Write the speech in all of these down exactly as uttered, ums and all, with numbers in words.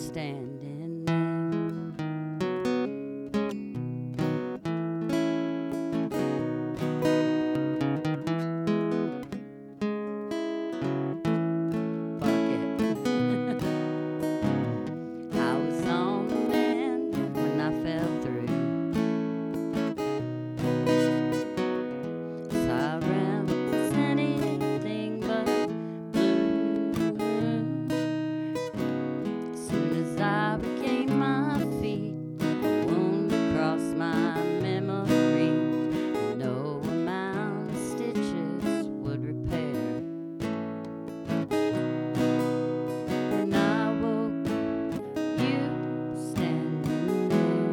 standing there. Fuck it. I was on the mend when I fell through. Sirens, anything but blue. Soon as I became my feet, a wound across my memory. No amount of stitches would repair. When I woke, you standing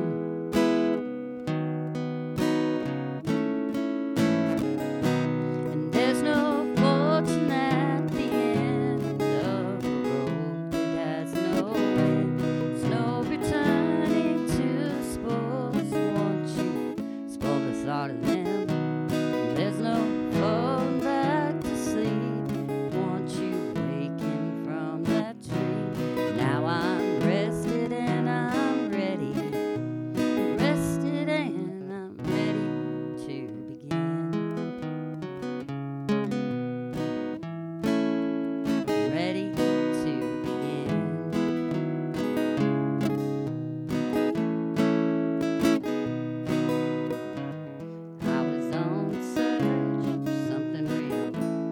there. And there's no fortune at the end of the road. It has no end. There's no returning to the spoils once you spoil the thought of them. And there's no falling back to sleep once you waken from that dream. Now I'm rested and I'm ready. Rested and I'm ready to begin. Ready to begin. I was on the search for something real.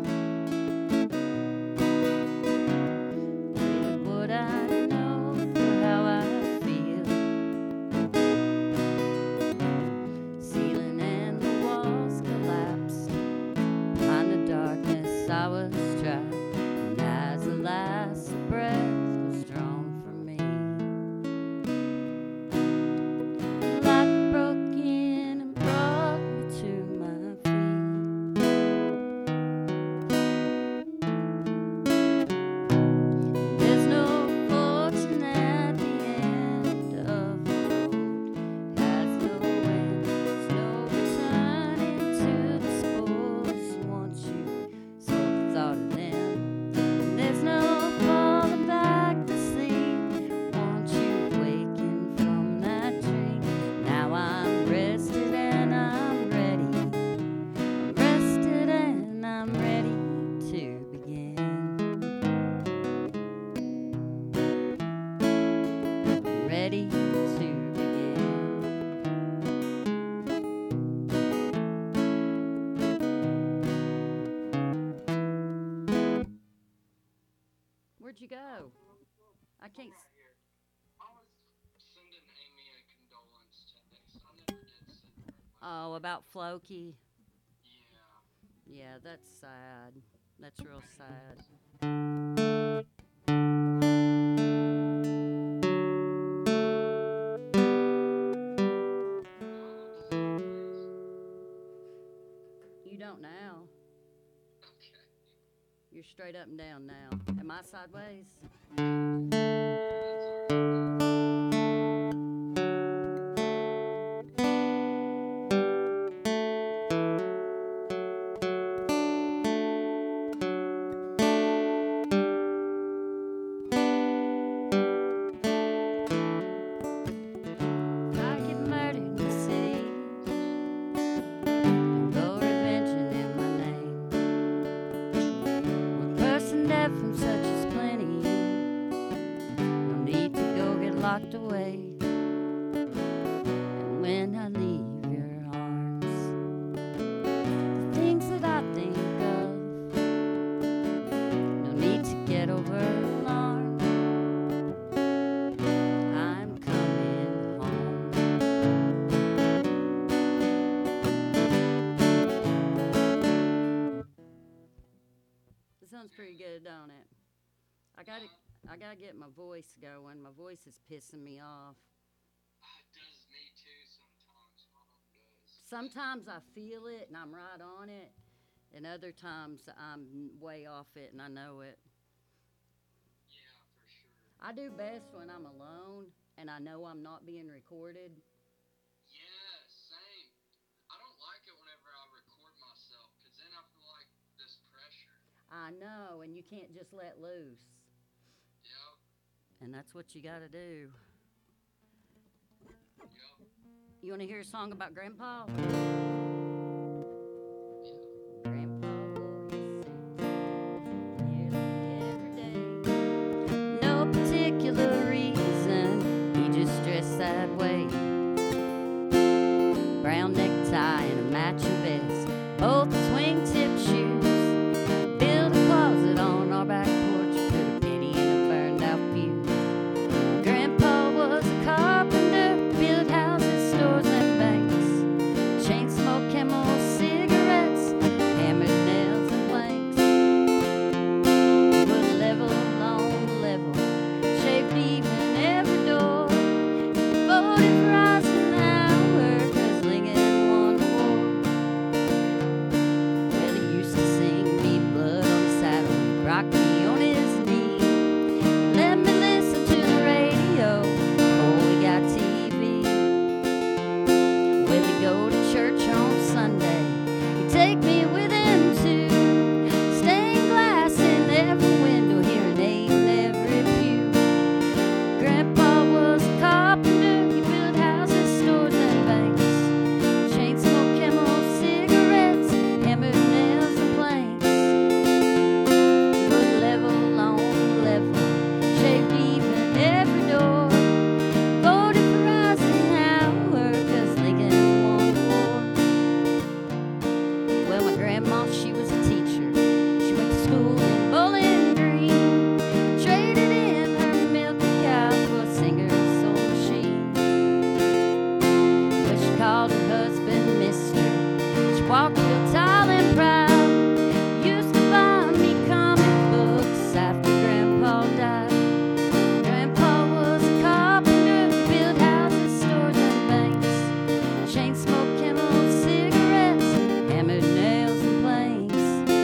Did what I know for how I feel. Ceiling and the walls collapsed. Behind the darkness I was trapped. And as the last breath was drawn from me, light broke in and brought me to my feet. There's no fortune at the end of the road. Has no end. There's no returning to the spoils once you sold the thought of them. And there's no falling back to sleep once you waken from that dream. Now I'm rested and I'm ready. I'm rested and I'm ready to begin. Ready to begin. Where'd you go? I can't. s- I was sending Amy a condolence text. I never did send her one. Oh, about Floki. Yeah. Yeah, that's sad. That's real sad. Do I look sideways? You don't now. Okay. You're straight up and down now. Am I sideways? Yeah, that's alright. If I get murdered in the city, don't go revenging in my name. One person dead from such is plenty. No need to go get locked away. And when I leave your arms, the things that I think of, no need to get over alarmed. I'm coming home. This sounds pretty good, don't it? I gotta, I gotta get my voice going. My voice is pissing me off. Ah, it does me too sometimes. Mom does. Sometimes I feel it and I'm right on it, and other times I'm way off it and I know it. Yeah, for sure. I do best when I'm alone and I know I'm not being recorded. Yeah, same. I don't like it whenever I record myself because then I feel like this pressure. I know, and you can't just let loose. Yep. and that's what you gotta do. Yep. You wanna hear a song about Grandpa? Yeah. Grandpa wore his suit nearly every day. No particular reason, he just dressed that way. Brown necktie and a matching vest, both swing tip shoes. Build a closet on our back porch, put a penny in a burned out fuse. Grandpa was a carpenter, built houses, stores, and banks. Chain smoke, Camel cigarettes, hammered nails and planks. He would level along the level, shaved even every door. Voted for Eisenhower, 'cause Lincoln won the war. Well, he used to sing me blood on the saddle, he rocked me on his knee. He let me listen to the radio before we got T V. When we go to church on Sunday, he'd take me with him too. Stained glass in every window, hearing aid in every pew. Grandpa was a carpenter, he built houses, stores, and banks. Chain smoke, Camel cigarettes, hammered nails and planks. He would level along the level, shaved even every door. Voted for Eisenhower, 'cause Lincoln won the war. Well, my grandma, she was a teacher. She went to school in Bowling Green. Traded in her milky cow for a Singer sewing machine. Well, she called her husband Mister. She walked real tall and proud. Used to buy me comic books after Grandpa died. Grandpa was a carpenter, he built houses, stores, and banks. Chain smoke, Camel cigarettes, hammered nails and planks.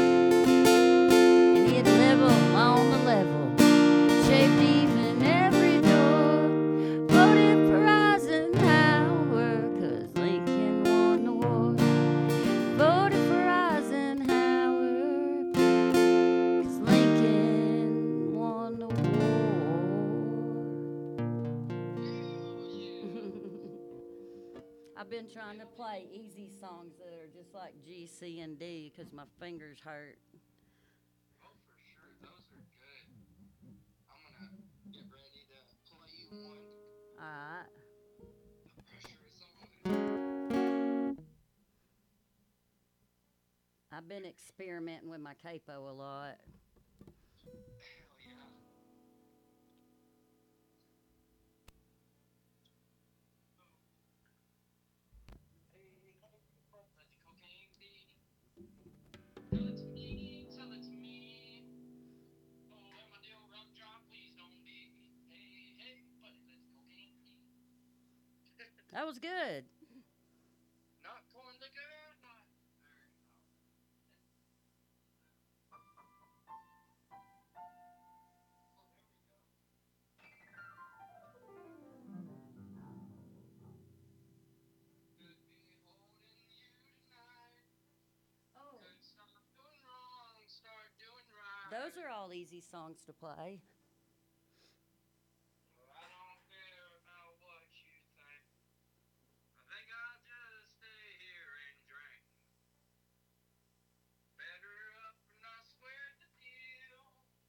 And he'd level on the level, shaved even every door. Voted for Eisenhower, 'cause Lincoln won the war. Voted for Eisenhower, 'cause Lincoln won the war. I've been trying to play easy songs that are just like G, C, and D because my fingers hurt. Oh, for sure. Those are good. I'm gonna get ready to play you one. Alright. The pressure is on. I've been experimenting with my capo a lot. Hell yeah. Let the cocaine be. Tell it to me, tell it to me. Oh, am I deal rum drop? Please don't be. Hey, hey, buddy, let the cocaine be. That was good. Not corn liquor, not. Could be holding you tonight. Oh, Could stop doing wrong, start doing right. those are all easy songs to play. Well, I don't care about what you think. I think I'll just stay here and drink. Better up and I swear the deal.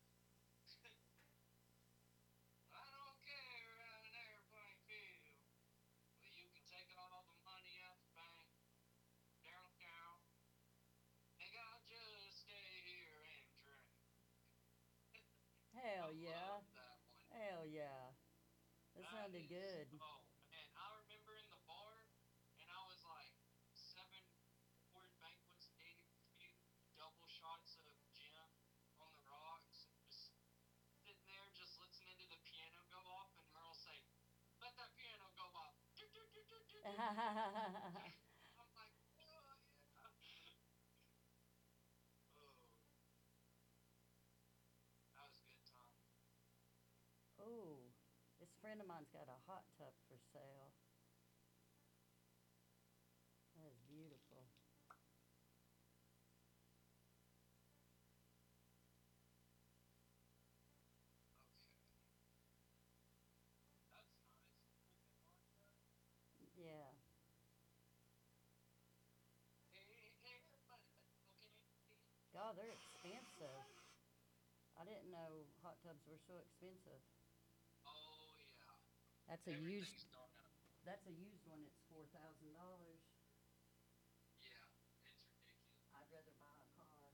I don't care how an airplane feel. Well, you can take all the money out the bank. Down, down. Think I'll just stay here and drink. Hell I yeah. love that one. Hell yeah. That That sounded is- good. Oh man, I remember in the bar, and I was like seven quart banquets, eight few double shots of gin on the rocks, and just sitting there, just listening to the piano go off, and Merle say, "Let that piano go off." I'm like, oh yeah. Oh, that was a good time. Oh, this friend of mine's got a hot tub for sale. That is beautiful. wow, they're expensive. I didn't know hot tubs were so expensive. Oh yeah. That's a used. Everything's gone up. That's a used one. It's four thousand dollars. Yeah, it's ridiculous. I'd rather buy a car.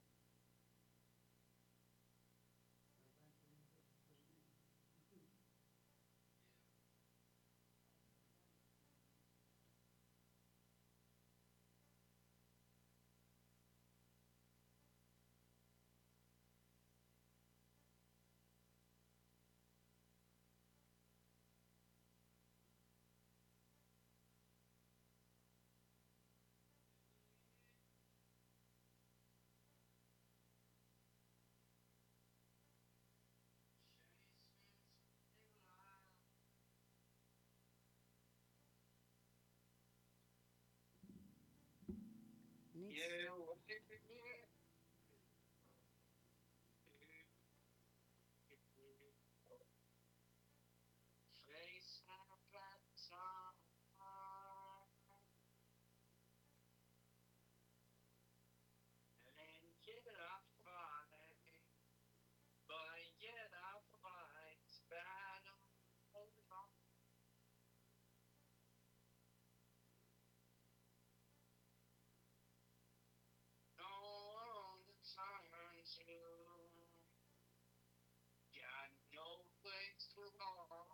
Needs. Yeah. Face and flats on. And get off fight. But get off fight. Battle. Hold on. No one to turn to. Got no place to go.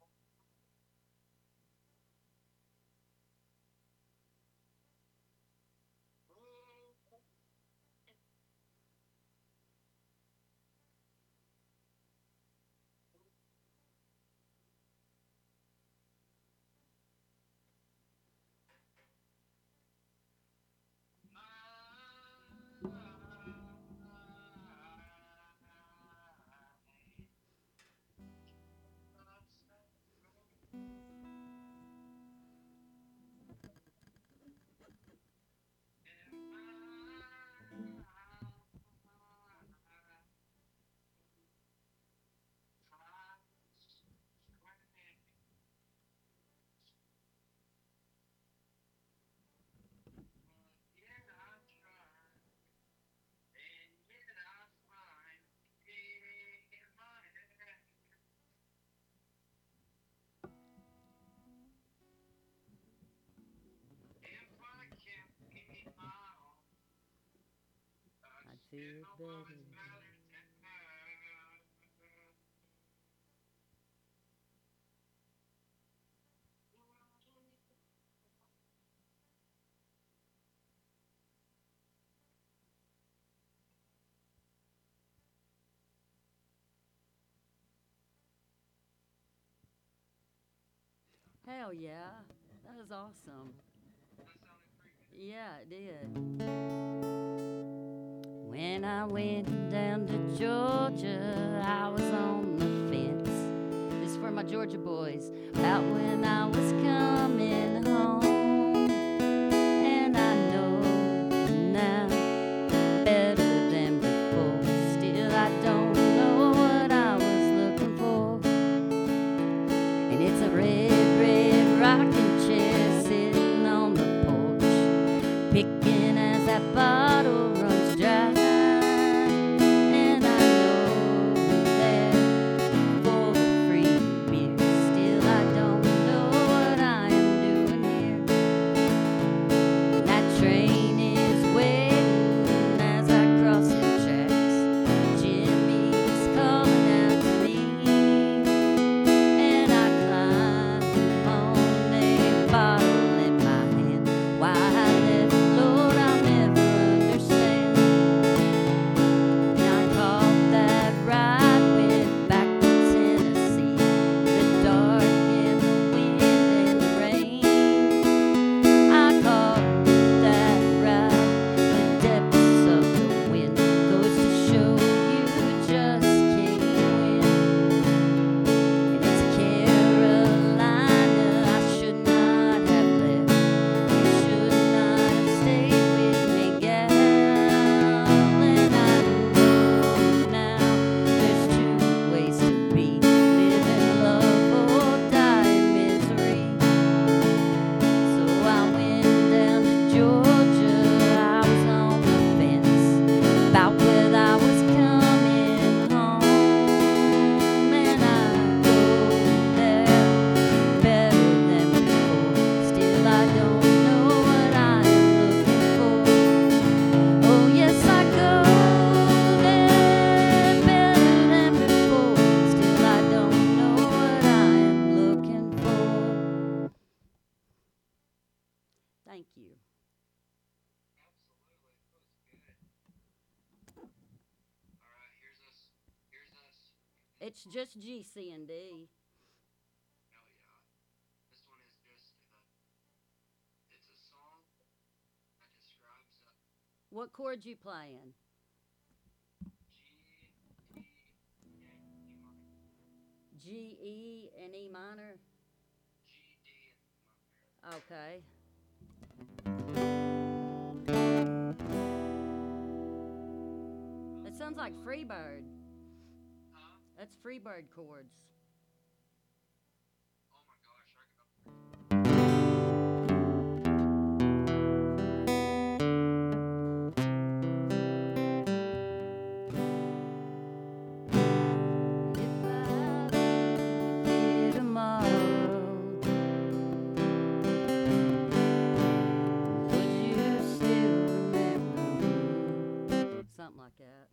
I'd feel better. Hell yeah. That was awesome. Yeah, it did. When I went down to Georgia, I was on the fence. This is for my Georgia boys. About when I was coming home. And I know now better than before. Still, I don't know what I was looking for. And it's a red, red rocking chair sitting on the porch, picking as that bottle runs dry. And I know that for the free beer, still I don't know what I am doing here. That train is waiting as I cross the tracks. Jimmy's calling out to me. And I climb on down it's just G, C, and D. Hell yeah. This one is just uh, it's a song that describes uh, What chord you playing? G, E, and E minor. G, E, and E minor? G, D, and E minor. Okay. That sounds like Freebird. Huh? That's Freebird chords. Oh my gosh, I got If I leave here tomorrow, would you still remember me? Something like that.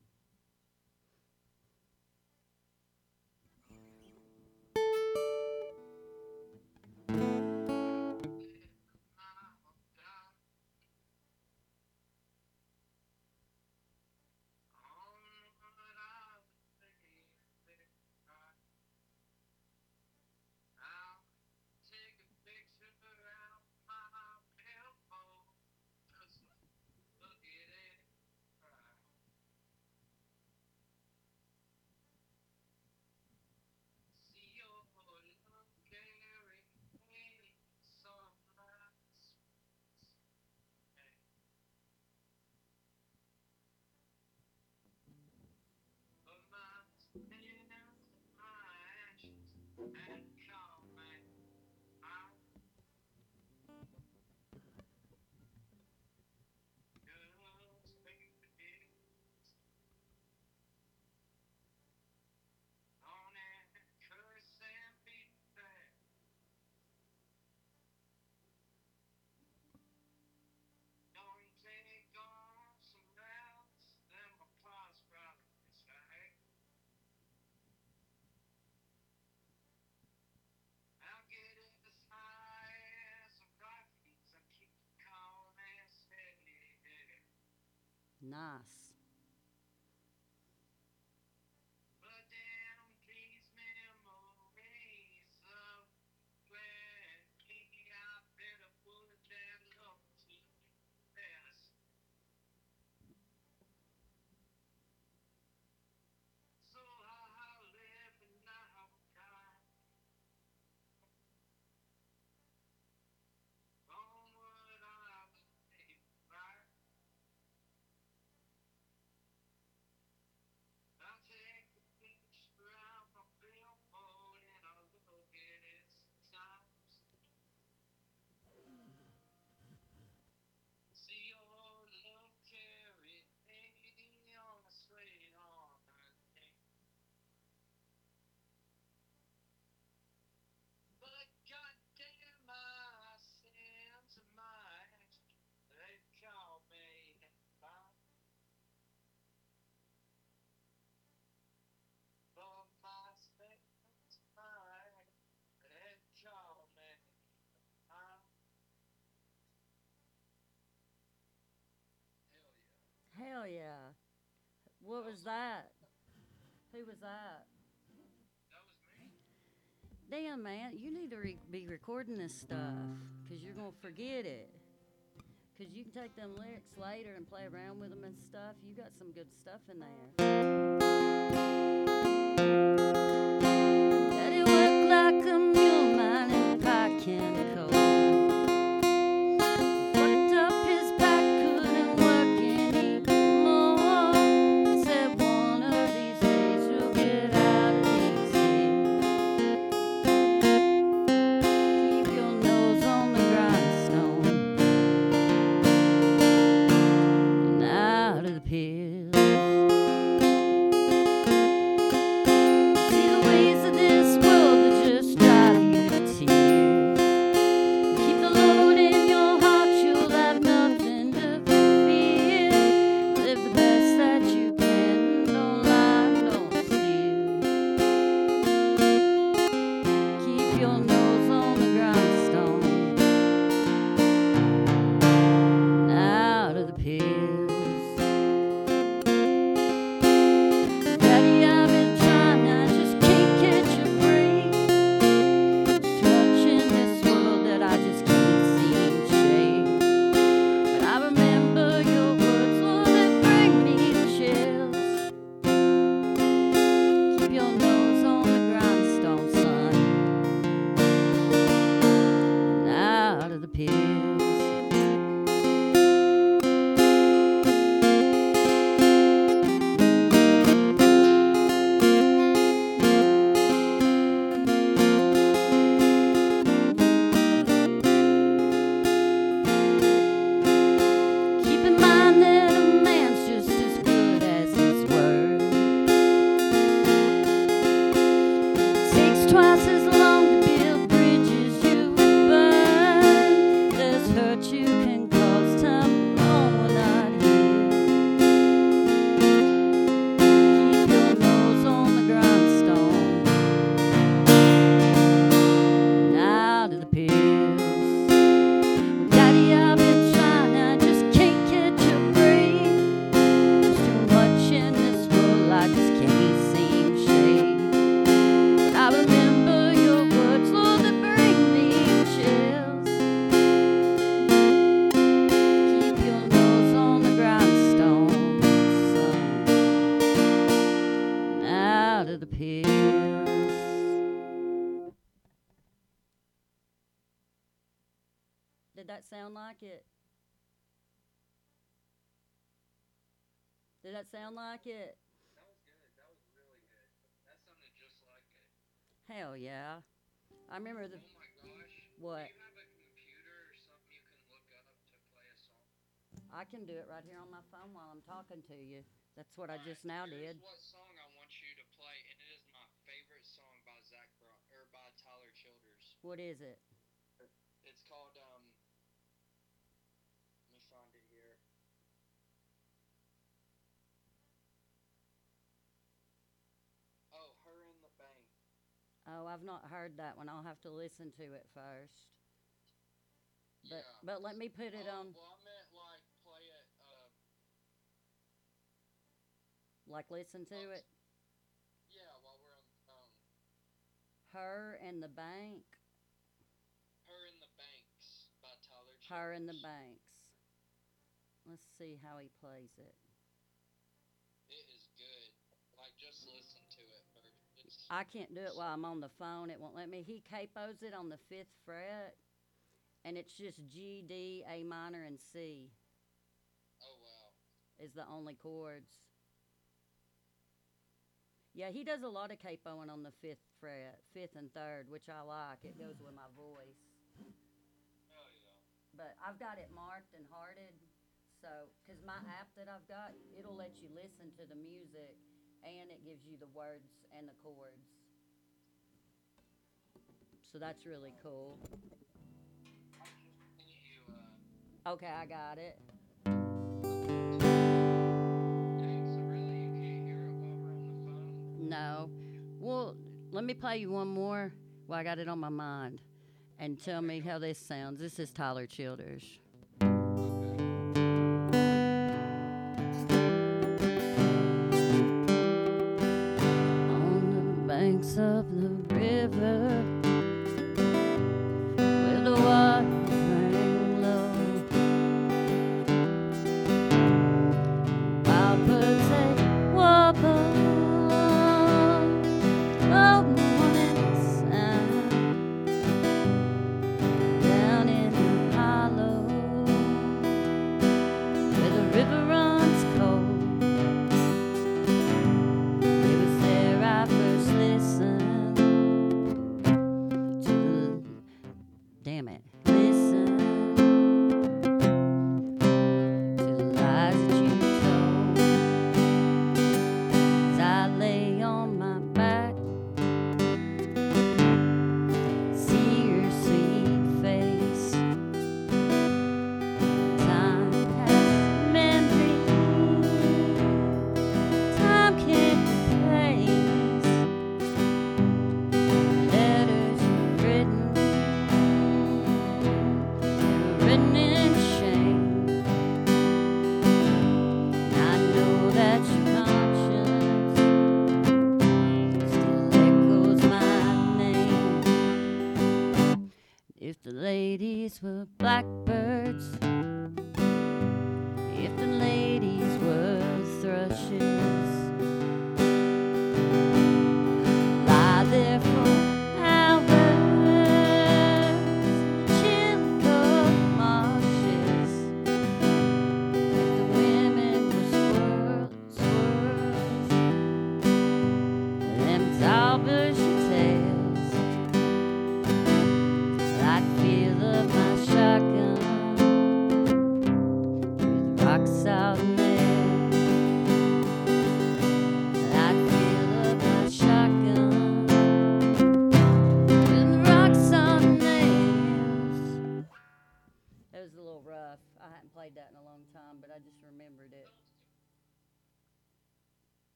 take a picture out my billboard. Just look at it. Right. See your love carry me some nights. Hey. But my hands, my ashes, and call me. I just make the difference on that curse and be bad. Don't take on some routes that my pa's probably say. I'll get as high as some rockets and keep calm and steady. Nice. But then these memories of when me, I better put that love to rest. So I live and now die on what I believe right. I take a picture out my billboard and I look at it sometimes. See your love carry me on a sweetheart. But goddamn my sins and my actions, they call me mine. But my sins, my actions, they call me mine. Hell yeah. Hell yeah. What was that? Who was that? That was me. Damn, man, you need to re- be recording this stuff because you're going to forget it. Because you can take them lyrics later and play around with them and stuff. You got some good stuff in there. Daddy worked like a mule mining pie candy coal. Fucked up his back, couldn't work anymore. Said one of these days you'll get out of these hills. Keep your nose on the grindstone and out of the pills. See the twice as long to build bridges you would burn. There's hurt you can cause time alone when not here. Keep your nose on the grindstone and out of the pills. Well, Daddy, I've been trying, I just can't catch a break. There's too much in this world, I just can't seem to shake. But I remember your words, Lord, that bring me chills. Keep your nose on the grindstone, son, and out of the pills. Did that sound like it? Did that sound like it? That was good. That was really good. That sounded just like it. Hell yeah. I remember the. Oh my gosh. What? Do you have a computer or something you can look up to play a song? I can do it right here on my phone while I'm talking to you. That's what I Alright, just now here's did. what song I want you to play, and it is my favorite song by Zach Bro- or by Tyler Childers. What is it? It's called um. Let me find it here. Oh, Her in the Bank. Oh, I've not heard that one. I'll have to listen to it first. But Yeah. but let me put it Oh, on. well, I meant like play it. Uh, Like listen to Oh, it. yeah, while we're on the phone. Her and the Bank. Her in the Banks by Tyler Childers. Her and the Banks. Let's see how he plays it. It is good. Like, just listen to it first. It's, I can't do it while I'm on the phone. It won't let me. He capos it on the fifth fret, and it's just G, D, A minor, and C oh wow. is the only chords. Yeah, he does a lot of capoing on the fifth fret, fifth and third, which I like. It goes with my voice. Hell yeah. But I've got it marked and hearted, so because my app that I've got, it'll let you listen to the music, and it gives you the words and the chords. So that's really cool. I'm just sending you. Uh, Okay, I got it. dang, so really you can't hear it while we're on the phone? No. Well, let me play you one more while I got it on my mind, and tell me how this sounds. This is Tyler Childers. On the banks of the river, where the waters rang low, wild birds they warble, oh, morning sound, down in the hollow, where the river runs cold. It was there I first listened to the, damn it, listen to the lies that you told. As I lay on my back, see your sweet face. Time has memory, time can't replace letters you've written, they're written in shame. I know that your conscience still echoes my name. If the ladies were blackbirds, if the ladies were thrushes, lie there for hours, chill cold marshes. If the women were squirrels, squirrels, them Talbotshire tales, I'd fill up my shotgun with rocks out in there.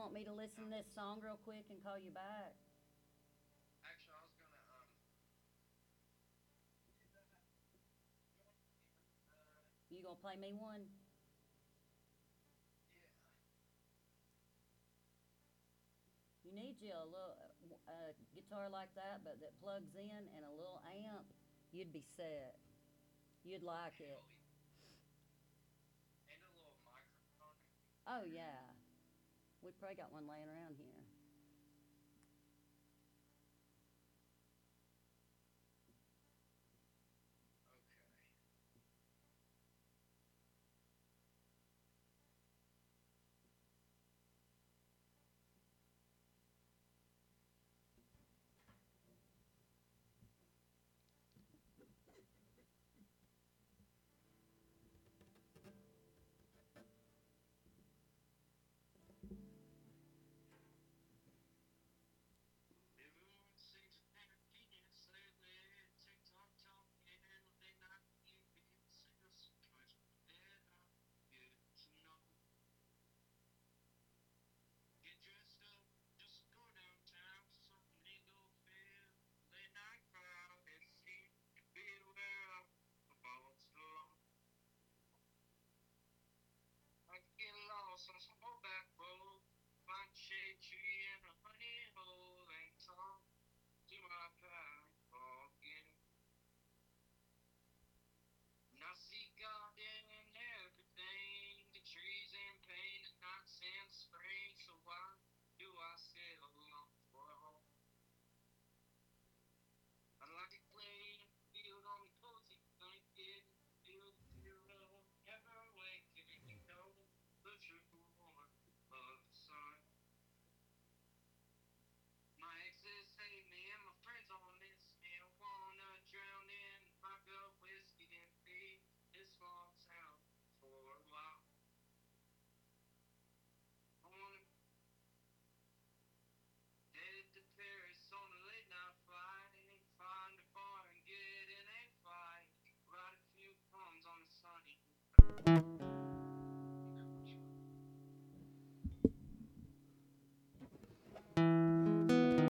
want me to listen to this song real quick and call you back? Actually, I was gonna um. Uh, You gonna play me one? yeah. You need you a little uh, guitar like that, but that plugs in and a little amp. You'd be set. You'd like it. Hell yeah. And a little microphone. Oh yeah, we probably got one laying around here.